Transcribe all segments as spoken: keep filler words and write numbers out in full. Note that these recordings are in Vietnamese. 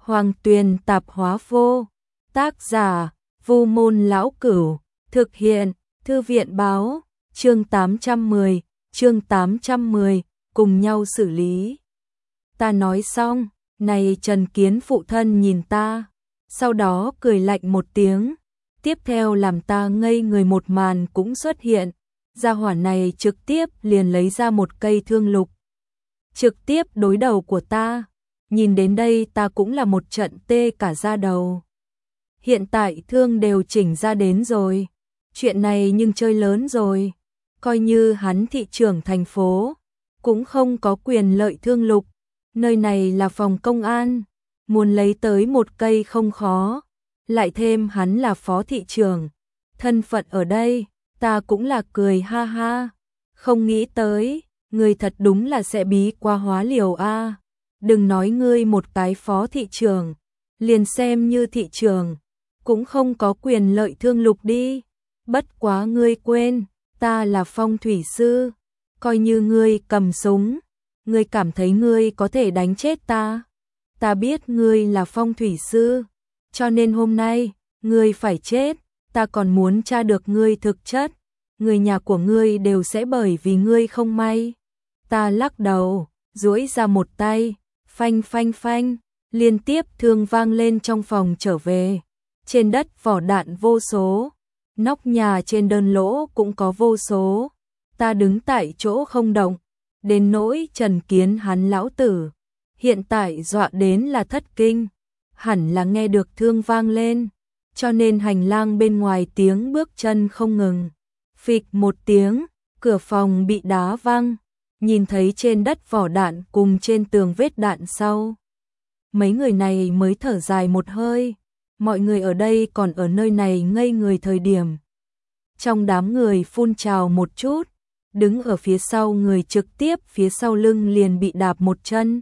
Hoàng Tuyền Tạp Hóa Vô. Tác giả: Vu Môn Lão Cửu. Thực hiện: Thư viện Báo. Chương tám trăm mười. Chương tám trăm mười. Cùng nhau xử lý. Ta nói xong, này Trần Kiến phụ thân nhìn ta, sau đó cười lạnh một tiếng. Tiếp theo làm ta ngây người một màn cũng xuất hiện. Gia hỏa này trực tiếp liền lấy ra một cây thương lục, trực tiếp đối đầu của ta. Nhìn đến đây ta cũng là một trận tê cả da đầu. Hiện tại thương đều chỉnh ra đến rồi, chuyện này nhưng chơi lớn rồi. Coi như hắn thị trưởng thành phố, cũng không có quyền lợi thương lục. Nơi này là phòng công an, muốn lấy tới một cây không khó. Lại thêm hắn là phó thị trưởng, thân phận ở đây, ta cũng là cười ha ha. Không nghĩ tới, người thật đúng là sẽ bí quá hóa liều a. Đừng nói ngươi một cái phó thị trưởng, liền xem như thị trưởng, cũng không có quyền lợi thương lục đi. Bất quá ngươi quên, ta là phong thủy sư, coi như ngươi cầm súng, ngươi cảm thấy ngươi có thể đánh chết ta. Ta biết ngươi là phong thủy sư, cho nên hôm nay, ngươi phải chết. Ta còn muốn tra được ngươi thực chất, người nhà của ngươi đều sẽ bởi vì ngươi không may. Ta lắc đầu, duỗi ra một tay, phanh phanh phanh, liên tiếp thương vang lên trong phòng trở về. Trên đất vỏ đạn vô số, nóc nhà trên đơn lỗ cũng có vô số. Ta đứng tại chỗ không động, đến nỗi Trần Kiến hắn lão tử, hiện tại dọa đến là thất kinh, hẳn là nghe được thương vang lên, cho nên hành lang bên ngoài tiếng bước chân không ngừng. Phịch một tiếng, cửa phòng bị đá văng, nhìn thấy trên đất vỏ đạn cùng trên tường vết đạn sau. Mấy người này mới thở dài một hơi, mọi người ở đây còn ở nơi này ngây người thời điểm. Trong đám người phun trào một chút, đứng ở phía sau người trực tiếp phía sau lưng liền bị đạp một chân.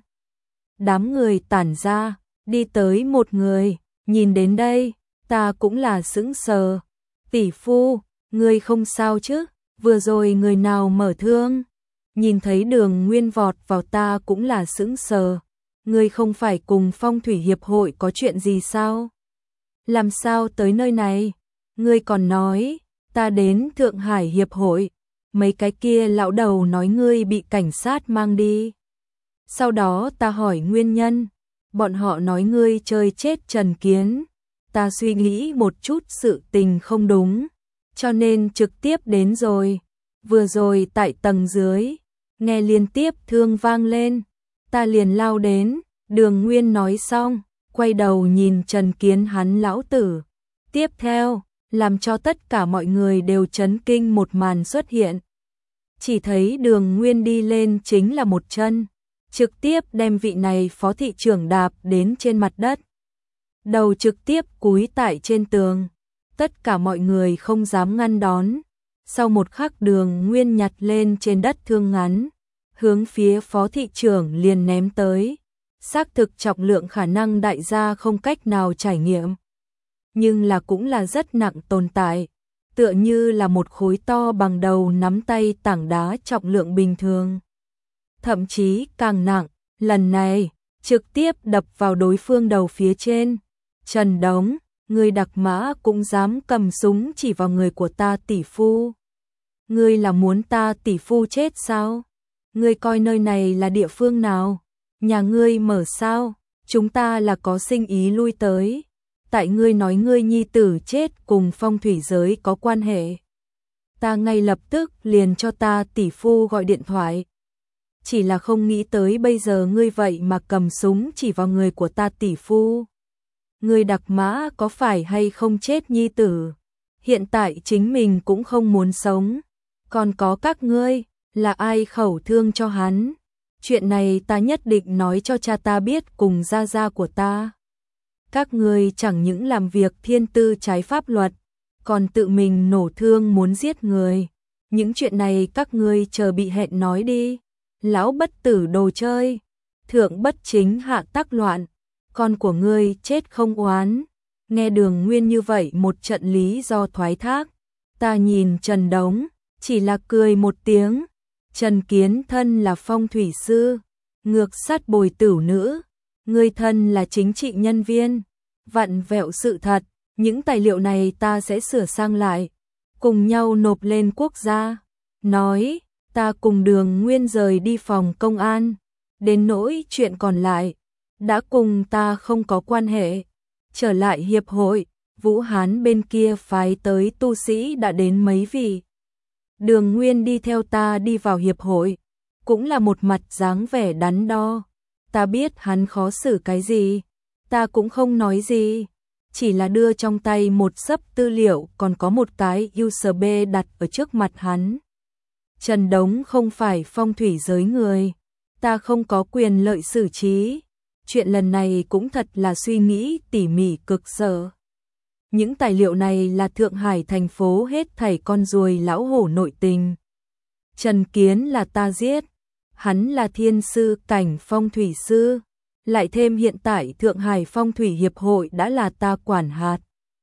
Đám người tản ra, đi tới một người, nhìn đến đây, ta cũng là sững sờ. Tỷ phu, ngươi không sao chứ? Vừa rồi người nào mở thương? Nhìn thấy Đường Nguyên vọt vào ta cũng là sững sờ. Ngươi không phải cùng phong thủy hiệp hội có chuyện gì sao? Làm sao tới nơi này? Ngươi còn nói, ta đến Thượng Hải hiệp hội, mấy cái kia lão đầu nói ngươi bị cảnh sát mang đi. Sau đó ta hỏi nguyên nhân, bọn họ nói ngươi chơi chết Trần Kiến. Ta suy nghĩ một chút sự tình không đúng, cho nên trực tiếp đến rồi. Vừa rồi tại tầng dưới, nghe liên tiếp thương vang lên, ta liền lao đến. Đường Nguyên nói xong, quay đầu nhìn Trần Kiến hắn lão tử. Tiếp theo, làm cho tất cả mọi người đều chấn kinh một màn xuất hiện. Chỉ thấy Đường Nguyên đi lên chính là một chân, trực tiếp đem vị này phó thị trưởng đạp đến trên mặt đất. Đầu trực tiếp cúi tại trên tường, tất cả mọi người không dám ngăn đón. Sau một khắc Đường Nguyên nhặt lên trên đất thương ngắn, hướng phía phó thị trưởng liền ném tới. Xác thực trọng lượng khả năng đại gia không cách nào trải nghiệm, nhưng là cũng là rất nặng tồn tại, tựa như là một khối to bằng đầu nắm tay tảng đá trọng lượng bình thường. Thậm chí càng nặng, lần này trực tiếp đập vào đối phương đầu phía trên. Trần Đống, ngươi đặc mã cũng dám cầm súng chỉ vào người của ta tỷ phu. Ngươi là muốn ta tỷ phu chết sao? Ngươi coi nơi này là địa phương nào? Nhà ngươi mở sao? Chúng ta là có sinh ý lui tới. Tại ngươi nói ngươi nhi tử chết cùng phong thủy giới có quan hệ. Ta ngay lập tức liền cho ta tỷ phu gọi điện thoại. Chỉ là không nghĩ tới bây giờ ngươi vậy mà cầm súng chỉ vào người của ta tỷ phu. Ngươi đặc mã có phải hay không chết nhi tử? Hiện tại chính mình cũng không muốn sống. Còn có các ngươi, là ai khẩu thương cho hắn? Chuyện này ta nhất định nói cho cha ta biết cùng gia gia của ta. Các ngươi chẳng những làm việc thiên tư trái pháp luật, còn tự mình nổ thương muốn giết người. Những chuyện này các ngươi chờ bị hẹn nói đi. Lão bất tử đồ chơi, thượng bất chính hạ tác loạn, con của ngươi chết không oán. Nghe Đường Nguyên như vậy một trận lý do thoái thác, ta nhìn Trần Đống, chỉ là cười một tiếng. Trần Kiến thân là phong thủy sư, ngược sát bồi tử nữ, Ngươi thân là chính trị nhân viên, vặn vẹo sự thật, những tài liệu này ta sẽ sửa sang lại, cùng nhau nộp lên quốc gia. Nói, ta cùng Đường Nguyên rời đi phòng công an, đến nỗi chuyện còn lại, đã cùng ta không có quan hệ. Trở lại hiệp hội, Vũ Hán bên kia phái tới tu sĩ đã đến mấy vị. Đường Nguyên đi theo ta đi vào hiệp hội, cũng là một mặt dáng vẻ đắn đo. Ta biết hắn khó xử cái gì, ta cũng không nói gì, chỉ là đưa trong tay một xấp tư liệu còn có một cái u ét bê đặt ở trước mặt hắn. Trần Đống không phải phong thủy giới người, ta không có quyền lợi xử trí. Chuyện lần này cũng thật là suy nghĩ tỉ mỉ cực sở. Những tài liệu này là Thượng Hải thành phố hết thảy con ruồi lão hổ nội tình. Trần Kiến là ta giết, hắn là thiên sư cảnh phong thủy sư, lại thêm hiện tại Thượng Hải Phong thủy hiệp hội đã là ta quản hạt.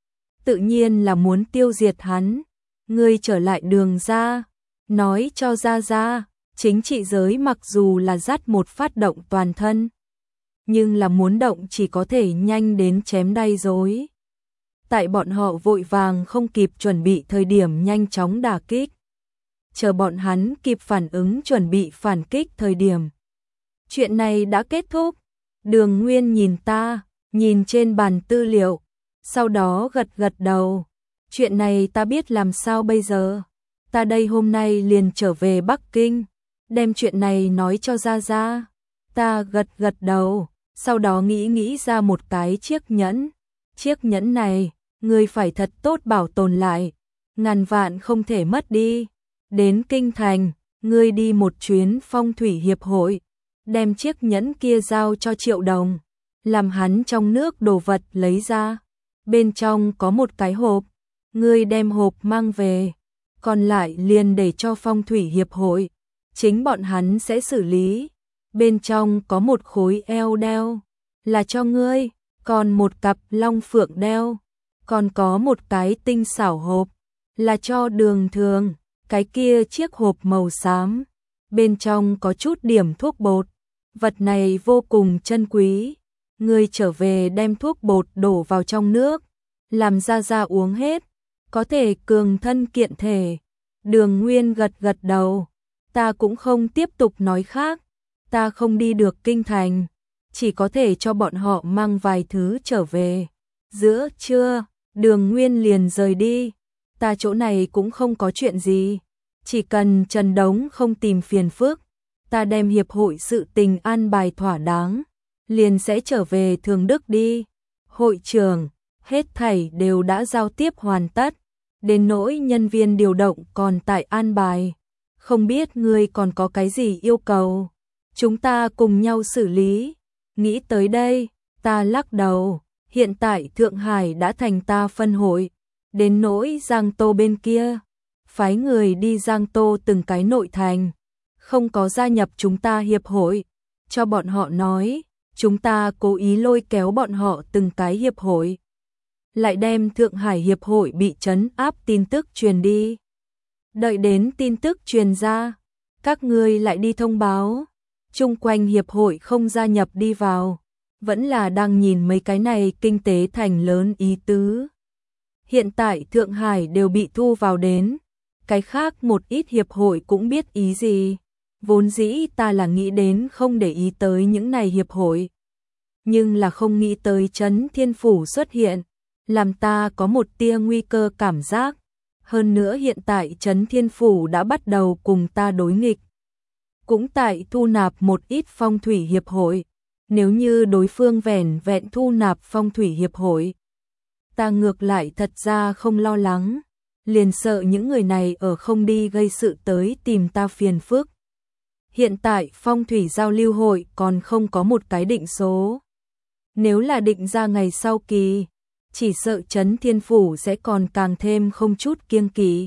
Tự nhiên là muốn tiêu diệt hắn. Ngươi trở lại Đường ra, nói cho ra ra, chính trị giới mặc dù là dắt một phát động toàn thân, nhưng là muốn động chỉ có thể nhanh đến chém đay dối. Tại bọn họ vội vàng không kịp chuẩn bị thời điểm nhanh chóng đả kích. Chờ bọn hắn kịp phản ứng chuẩn bị phản kích thời điểm. Chuyện này đã kết thúc. Đường Nguyên nhìn ta, nhìn trên bàn tư liệu, sau đó gật gật đầu. Chuyện này ta biết làm sao bây giờ. Ta đây hôm nay liền trở về Bắc Kinh, đem chuyện này nói cho Gia Gia. Ta gật gật đầu, sau đó nghĩ nghĩ ra một cái chiếc nhẫn. Chiếc nhẫn này, ngươi phải thật tốt bảo tồn lại, ngàn vạn không thể mất đi. Đến Kinh Thành, ngươi đi một chuyến phong thủy hiệp hội, đem chiếc nhẫn kia giao cho Triệu Đồng, làm hắn trong nước đồ vật lấy ra. Bên trong có một cái hộp, ngươi đem hộp mang về, còn lại liền để cho phong thủy hiệp hội, chính bọn hắn sẽ xử lý. Bên trong có một khối eo đeo, là cho ngươi, còn một cặp long phượng đeo, còn có một cái tinh xảo hộp, là cho Đường Thường. Cái kia chiếc hộp màu xám, bên trong có chút điểm thuốc bột, vật này vô cùng chân quý. Ngươi trở về đem thuốc bột đổ vào trong nước, làm Gia Gia uống hết, có thể cường thân kiện thể. Đường Nguyên gật gật đầu, ta cũng không tiếp tục nói khác, ta không đi được Kinh Thành, chỉ có thể cho bọn họ mang vài thứ trở về. Giữa trưa, Đường Nguyên liền rời đi. Ta chỗ này cũng không có chuyện gì, chỉ cần Trần Đống không tìm phiền phức, ta đem hiệp hội sự tình an bài thỏa đáng, liền sẽ trở về Thường Đức đi. Hội trưởng, hết thảy đều đã giao tiếp hoàn tất, đến nỗi nhân viên điều động còn tại an bài, không biết ngươi còn có cái gì yêu cầu, chúng ta cùng nhau xử lý. Nghĩ tới đây, ta lắc đầu, hiện tại Thượng Hải đã thành ta phân hội. Đến nỗi Giang Tô bên kia, phái người đi Giang Tô từng cái nội thành, không có gia nhập chúng ta hiệp hội, cho bọn họ nói, chúng ta cố ý lôi kéo bọn họ từng cái hiệp hội, lại đem Thượng Hải hiệp hội bị trấn áp tin tức truyền đi. Đợi đến tin tức truyền ra, các ngươi lại đi thông báo, chung quanh hiệp hội không gia nhập đi vào, vẫn là đang nhìn mấy cái này kinh tế thành lớn ý tứ. Hiện tại Thượng Hải đều bị thu vào đến, cái khác một ít hiệp hội cũng biết ý gì. Vốn dĩ ta là nghĩ đến không để ý tới những này hiệp hội, nhưng là không nghĩ tới Trấn Thiên Phủ xuất hiện, làm ta có một tia nguy cơ cảm giác. Hơn nữa hiện tại Trấn Thiên Phủ đã bắt đầu cùng ta đối nghịch, cũng tại thu nạp một ít phong thủy hiệp hội. Nếu như đối phương vẻn vẹn thu nạp phong thủy hiệp hội, ta ngược lại thật ra không lo lắng, liền sợ những người này ở không đi gây sự tới tìm ta phiền phức. Hiện tại phong thủy giao lưu hội còn không có một cái định số. Nếu là định ra ngày sau kỳ, chỉ sợ Trấn Thiên Phủ sẽ còn càng thêm không chút kiêng kỵ.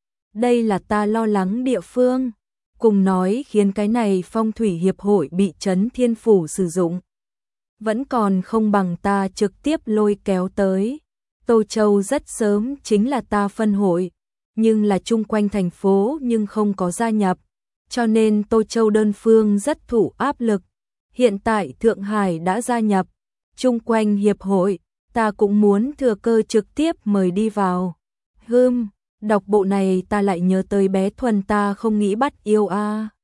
Đây là ta lo lắng địa phương, cùng nói khiến cái này phong thủy hiệp hội bị Trấn Thiên Phủ sử dụng, vẫn còn không bằng ta trực tiếp lôi kéo tới. Tô Châu rất sớm chính là ta phân hội, nhưng là chung quanh thành phố nhưng không có gia nhập, cho nên Tô Châu đơn phương rất thụ áp lực. hiện tại Thượng Hải đã gia nhập chung quanh hiệp hội, ta cũng muốn thừa cơ trực tiếp mời đi vào. Hừm, đọc bộ này ta lại nhớ tới bé Thuần ta không nghĩ bắt yêu a. À.